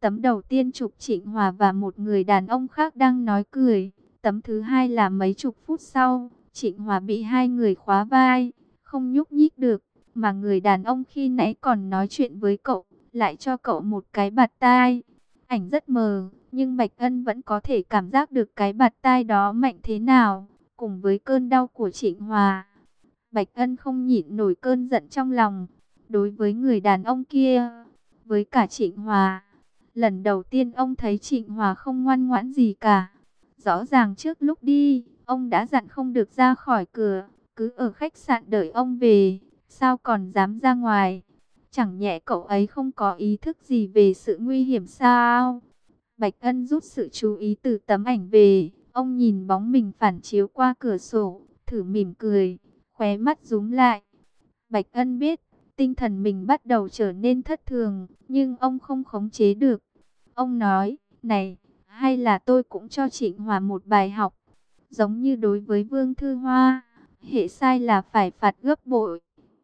S1: Tấm đầu tiên chụp Trịnh Hòa và một người đàn ông khác đang nói cười. Tấm thứ hai là mấy chục phút sau, Trịnh Hòa bị hai người khóa vai, không nhúc nhích được, mà người đàn ông khi nãy còn nói chuyện với cậu, lại cho cậu một cái bạt tai. Ảnh rất mờ, nhưng Bạch Ân vẫn có thể cảm giác được cái bạt tai đó mạnh thế nào, cùng với cơn đau của Trịnh Hòa. Bạch Ân không nhịn nổi cơn giận trong lòng, đối với người đàn ông kia, với cả Trịnh Hòa. Lần đầu tiên ông thấy Trịnh Hòa không ngoan ngoãn gì cả. Rõ ràng trước lúc đi, ông đã dặn không được ra khỏi cửa, cứ ở khách sạn đợi ông về, sao còn dám ra ngoài? Chẳng nhẽ cậu ấy không có ý thức gì về sự nguy hiểm sao? Bạch Ân rút sự chú ý từ tấm ảnh về, ông nhìn bóng mình phản chiếu qua cửa sổ, thử mỉm cười, khóe mắt rúm lại. Bạch Ân biết, tinh thần mình bắt đầu trở nên thất thường, nhưng ông không khống chế được. Ông nói, này, hay là tôi cũng cho Trịnh Hòa một bài học, giống như đối với Vương Thư Hoa, hệ sai là phải phạt gấp bội.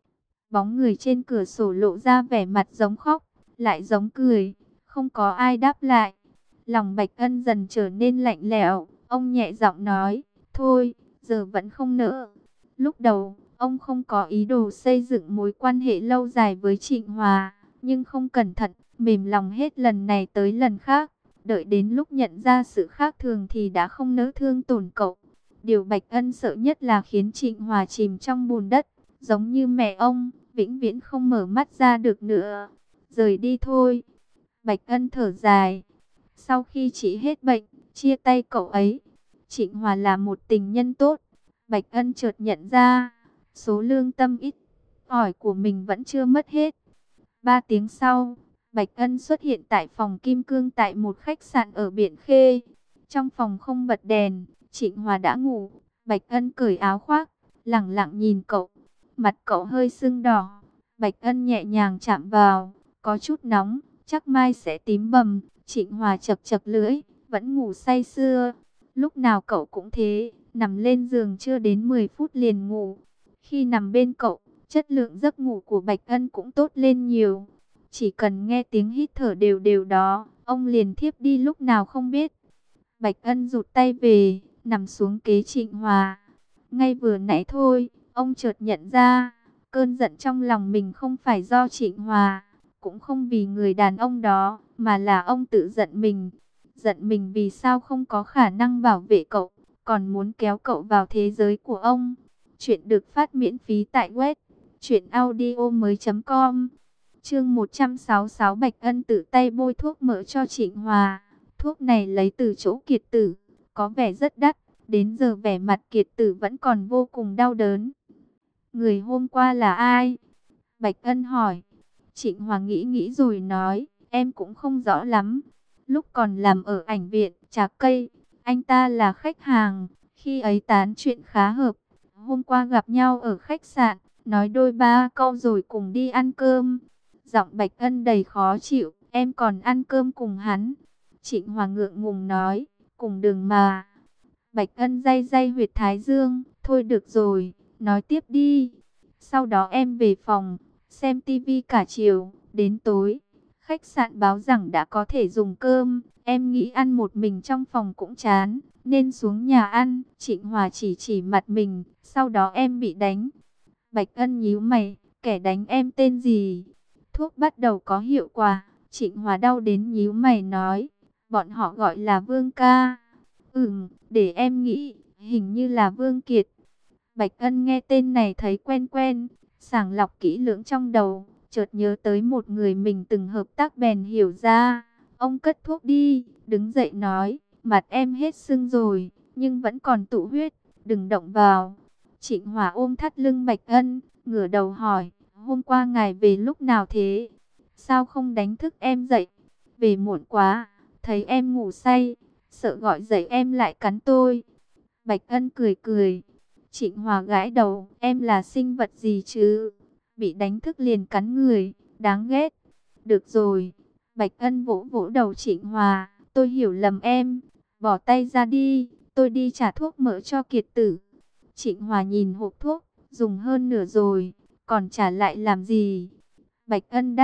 S1: Bóng người trên cửa sổ lộ ra vẻ mặt giống khóc, lại giống cười, không có ai đáp lại. Lòng Bạch Ân dần trở nên lạnh lẽo, ông nhẹ giọng nói, thôi, giờ vẫn không nỡ. Lúc đầu, ông không có ý đồ xây dựng mối quan hệ lâu dài với Trịnh Hòa, nhưng không cẩn thận, mềm lòng hết lần này tới lần khác. Đợi đến lúc nhận ra sự khác thường thì đã không nỡ thương tổn cậu. Điều Bạch Ân sợ nhất là khiến Trịnh Hòa chìm trong bùn đất, giống như mẹ ông, vĩnh viễn không mở mắt ra được nữa. Rời đi thôi. Bạch Ân thở dài. Sau khi trị hết bệnh, chia tay cậu ấy, Trịnh Hòa là một tình nhân tốt. Bạch Ân chợt nhận ra, số lương tâm ít ỏi của mình vẫn chưa mất hết. Ba tiếng sau, Bạch Ân xuất hiện tại phòng kim cương tại một khách sạn ở Biển Khê. Trong phòng không bật đèn, Trịnh Hòa đã ngủ. Bạch Ân cởi áo khoác, lẳng lặng nhìn cậu. Mặt cậu hơi sưng đỏ. Bạch Ân nhẹ nhàng chạm vào, có chút nóng, chắc mai sẽ tím bầm. Trịnh Hòa chập chập lưỡi, vẫn ngủ say sưa. Lúc nào cậu cũng thế, nằm lên giường chưa đến mười phút liền ngủ. Khi nằm bên cậu, chất lượng giấc ngủ của Bạch Ân cũng tốt lên nhiều. Chỉ cần nghe tiếng hít thở đều đều đó, ông liền thiếp đi lúc nào không biết. Bạch Ân rụt tay về, nằm xuống kế Trịnh Hòa. Ngay vừa nãy thôi, ông chợt nhận ra, cơn giận trong lòng mình không phải do Trịnh Hòa, cũng không vì người đàn ông đó, mà là ông tự giận mình. Giận mình vì sao không có khả năng bảo vệ cậu, còn muốn kéo cậu vào thế giới của ông. Chuyện được phát miễn phí tại web truyện audio mới chấm com. Chương một trăm sáu mươi sáu, Bạch Ân tự tay bôi thuốc mỡ cho Trịnh Hòa. Thuốc này lấy từ chỗ Kiệt Tử, có vẻ rất đắt, đến giờ vẻ mặt Kiệt Tử vẫn còn vô cùng đau đớn. Người hôm qua là ai? Bạch Ân hỏi. Trịnh Hòa nghĩ nghĩ rồi nói, em cũng không rõ lắm. Lúc còn làm ở ảnh viện Trà Cây, anh ta là khách hàng, khi ấy tán chuyện khá hợp. Hôm qua gặp nhau ở khách sạn, nói đôi ba câu rồi cùng đi ăn cơm. Giọng Bạch Ân đầy khó chịu, em còn ăn cơm cùng hắn. Trịnh Hòa ngượng ngùng nói, cùng đường mà. Bạch Ân day day huyệt thái dương, thôi được rồi, nói tiếp đi. Sau đó em về phòng, xem tivi cả chiều, đến tối. Khách sạn báo rằng đã có thể dùng cơm, em nghĩ ăn một mình trong phòng cũng chán, nên xuống nhà ăn. Trịnh Hòa chỉ chỉ mặt mình, sau đó em bị đánh. Bạch Ân nhíu mày, kẻ đánh em tên gì? Thuốc bắt đầu có hiệu quả, Trịnh Hòa đau đến nhíu mày nói, bọn họ gọi là Vương ca. Ừm, để em nghĩ, hình như là Vương Kiệt. Bạch Ân nghe tên này thấy quen quen, sàng lọc kỹ lưỡng trong đầu, chợt nhớ tới một người mình từng hợp tác bèn hiểu ra. Ông cất thuốc đi, đứng dậy nói, mặt em hết sưng rồi, nhưng vẫn còn tụ huyết, đừng động vào. Trịnh Hòa ôm thắt lưng Bạch Ân, ngửa đầu hỏi, hôm qua ngài về lúc nào thế? Sao không đánh thức em dậy? Về muộn quá, thấy em ngủ say, sợ gọi dậy em lại cắn tôi. Bạch Ân cười cười. Trịnh Hòa gãi đầu, em là sinh vật gì chứ? Bị đánh thức liền cắn người, đáng ghét. Được rồi. Bạch Ân vỗ vỗ đầu Trịnh Hòa, tôi hiểu lầm em. Bỏ tay ra đi, tôi đi trả thuốc mỡ cho Kiệt Tử. Trịnh Hòa nhìn hộp thuốc, dùng hơn nửa rồi, còn trả lại làm gì? Bạch Ân đáp,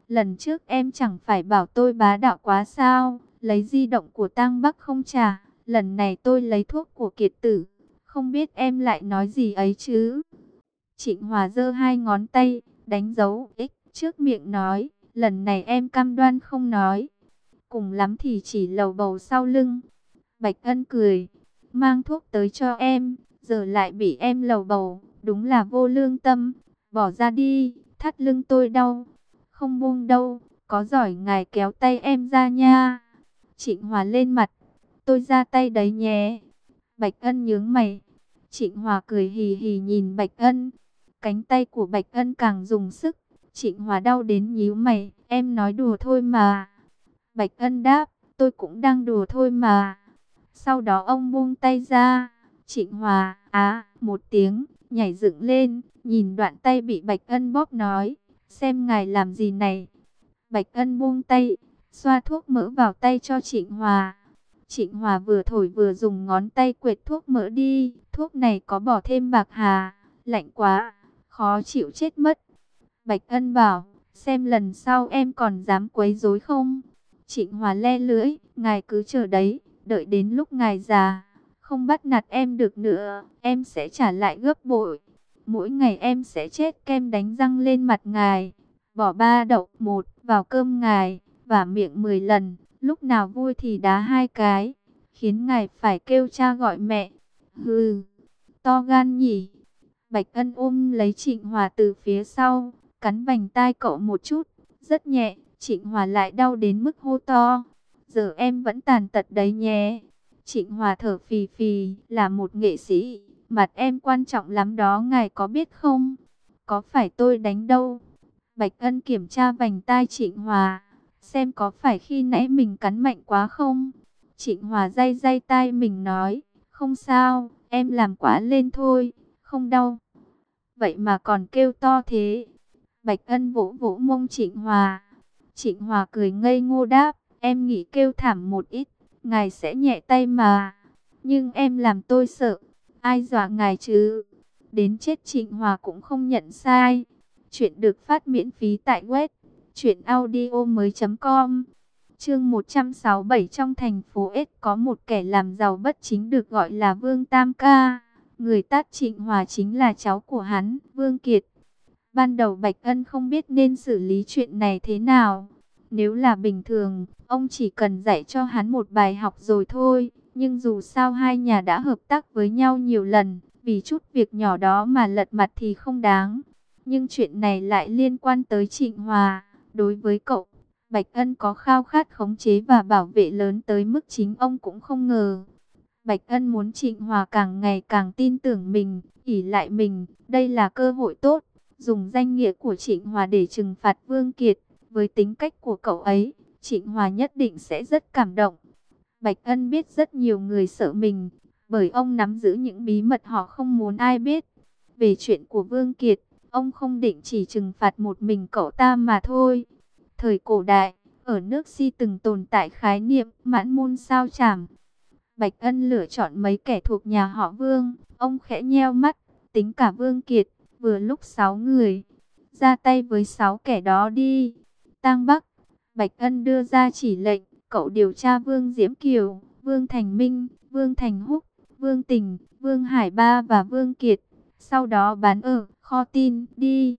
S1: lần trước em chẳng phải bảo tôi bá đạo quá sao, lấy di động của Tang Bắc không trả, lần này tôi lấy thuốc của Kiệt Tử, không biết em lại nói gì ấy chứ. Trịnh Hòa giơ hai ngón tay, đánh dấu X trước miệng nói, lần này em cam đoan không nói, cùng lắm thì chỉ lầu bầu sau lưng. Bạch Ân cười, mang thuốc tới cho em, giờ lại bị em lầu bầu, đúng là vô lương tâm, bỏ ra đi, thắt lưng tôi đau, không buông đâu, có giỏi ngài kéo tay em ra nha. Trịnh Hòa lên mặt, tôi ra tay đấy nhé. Bạch Ân nhướng mày, Trịnh Hòa cười hì hì nhìn Bạch Ân, cánh tay của Bạch Ân càng dùng sức, Trịnh Hòa đau đến nhíu mày, em nói đùa thôi mà. Bạch Ân đáp, tôi cũng đang đùa thôi mà. Sau đó ông buông tay ra, Trịnh Hòa, á, một tiếng, nhảy dựng lên, nhìn đoạn tay bị Bạch Ân bóp nói, xem ngài làm gì này. Bạch Ân buông tay, xoa thuốc mỡ vào tay cho Trịnh Hòa. Trịnh Hòa vừa thổi vừa dùng ngón tay quệt thuốc mỡ đi, thuốc này có bỏ thêm bạc hà, lạnh quá, khó chịu chết mất. Bạch Ân bảo, xem lần sau em còn dám quấy rối không? Trịnh Hòa le lưỡi, ngài cứ chờ đấy, đợi đến lúc ngài già, không bắt nạt em được nữa, em sẽ trả lại gấp bội. Mỗi ngày em sẽ chết kem đánh răng lên mặt ngài, bỏ ba đậu một vào cơm ngài, và miệng mười lần, lúc nào vui thì đá hai cái, khiến ngài phải kêu cha gọi mẹ. Hừ, to gan nhỉ. Bạch Ân ôm lấy Trịnh Hòa từ phía sau, cắn vành tai cậu một chút, rất nhẹ. Trịnh Hòa lại đau đến mức hô to, giờ em vẫn tàn tật đấy nhé. Trịnh Hòa thở phì phì, là một nghệ sĩ, mặt em quan trọng lắm đó ngài có biết không? Có phải tôi đánh đâu? Bạch Ân kiểm tra vành tai Trịnh Hòa, xem có phải khi nãy mình cắn mạnh quá không? Trịnh Hòa day day tai mình nói, không sao, em làm quá lên thôi, không đau. Vậy mà còn kêu to thế. Bạch Ân vỗ vỗ mông Trịnh Hòa. Trịnh Hòa cười ngây ngô đáp, em nghĩ kêu thảm một ít, ngài sẽ nhẹ tay mà. Nhưng em làm tôi sợ, ai dọa ngài chứ? Đến chết Trịnh Hòa cũng không nhận sai. Chuyện được phát miễn phí tại web truyện audio mới chấm com. Chương một trăm sáu mươi bảy, trong thành phố S có một kẻ làm giàu bất chính được gọi là Vương Tam Ca. Người tát Trịnh Hòa chính là cháu của hắn, Vương Kiệt. Ban đầu Bạch Ân không biết nên xử lý chuyện này thế nào. Nếu là bình thường, ông chỉ cần dạy cho hắn một bài học rồi thôi. Nhưng dù sao hai nhà đã hợp tác với nhau nhiều lần, vì chút việc nhỏ đó mà lật mặt thì không đáng. Nhưng chuyện này lại liên quan tới Trịnh Hòa. Đối với cậu, Bạch Ân có khao khát khống chế và bảo vệ lớn tới mức chính ông cũng không ngờ. Bạch Ân muốn Trịnh Hòa càng ngày càng tin tưởng mình, ỷ lại mình, đây là cơ hội tốt. Dùng danh nghĩa của Trịnh Hòa để trừng phạt Vương Kiệt, với tính cách của cậu ấy, Trịnh Hòa nhất định sẽ rất cảm động. Bạch Ân biết rất nhiều người sợ mình, bởi ông nắm giữ những bí mật họ không muốn ai biết. Về chuyện của Vương Kiệt, ông không định chỉ trừng phạt một mình cậu ta mà thôi. Thời cổ đại, ở nước Si từng tồn tại khái niệm mãn môn sao chảm. Bạch Ân lựa chọn mấy kẻ thuộc nhà họ Vương, ông khẽ nheo mắt, tính cả Vương Kiệt, vừa lúc sáu người, ra tay với sáu kẻ đó đi. Tang Bắc, Bạch Ân đưa ra chỉ lệnh, cậu điều tra Vương Diễm Kiều, Vương Thành Minh, Vương Thành Húc, Vương Tình, Vương Hải Ba và Vương Kiệt, sau đó bán ở kho tin đi.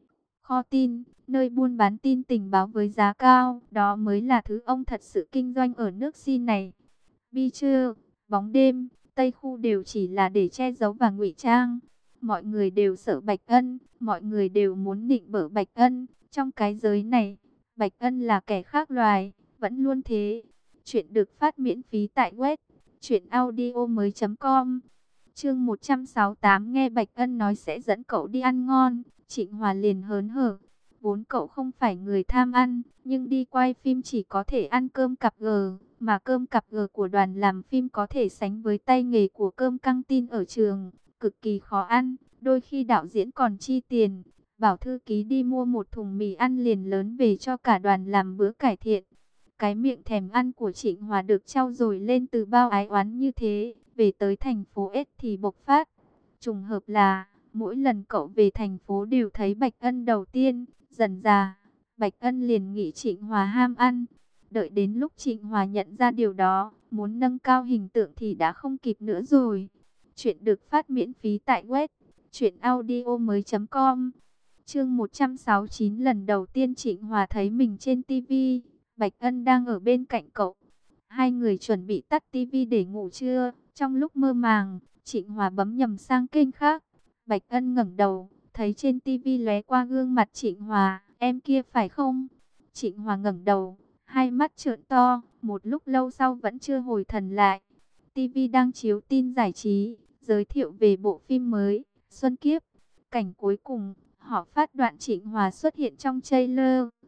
S1: Kho tin, nơi buôn bán tin tình báo với giá cao, đó mới là thứ ông thật sự kinh doanh ở nước Si này. Bi trưa, bóng đêm, Tây khu đều chỉ là để che giấu và ngụy trang. Mọi người đều sợ Bạch Ân, mọi người đều muốn nịnh bợ Bạch Ân. Trong cái giới này, Bạch Ân là kẻ khác loài, vẫn luôn thế. Chuyện được phát miễn phí tại web truyện audio mới chấm com. Chương một trăm sáu mươi tám, nghe Bạch Ân nói sẽ dẫn cậu đi ăn ngon, Trịnh Hòa liền hớn hở. Vốn cậu không phải người tham ăn, nhưng đi quay phim chỉ có thể ăn cơm cặp G, mà cơm cặp G của đoàn làm phim có thể sánh với tay nghề của cơm căng tin ở trường, cực kỳ khó ăn. Đôi khi đạo diễn còn chi tiền, bảo thư ký đi mua một thùng mì ăn liền lớn về cho cả đoàn làm bữa cải thiện. Cái miệng thèm ăn của Trịnh Hòa được trau dồi lên từ bao ái oán như thế, về tới thành phố S thì bộc phát. Trùng hợp là, mỗi lần cậu về thành phố đều thấy Bạch Ân đầu tiên, dần dà, Bạch Ân liền nghĩ Trịnh Hòa ham ăn. Đợi đến lúc Trịnh Hòa nhận ra điều đó, muốn nâng cao hình tượng thì đã không kịp nữa rồi. Chuyện được phát miễn phí tại web truyện audio mới chấm com. Chương một trăm sáu mươi chín, lần đầu tiên Trịnh Hòa thấy mình trên tivi. Bạch Ân đang ở bên cạnh cậu. Hai người chuẩn bị tắt tivi để ngủ trưa. Trong lúc mơ màng, Trịnh Hòa bấm nhầm sang kênh khác. Bạch Ân ngẩng đầu, thấy trên tivi lóe qua gương mặt Trịnh Hòa. Em kia phải không? Trịnh Hòa ngẩng đầu, hai mắt trợn to, một lúc lâu sau vẫn chưa hồi thần lại. tivi đang chiếu tin giải trí, giới thiệu về bộ phim mới, Xuân Kiếp. Cảnh cuối cùng, họ phát đoạn Trịnh Hòa xuất hiện trong trailer.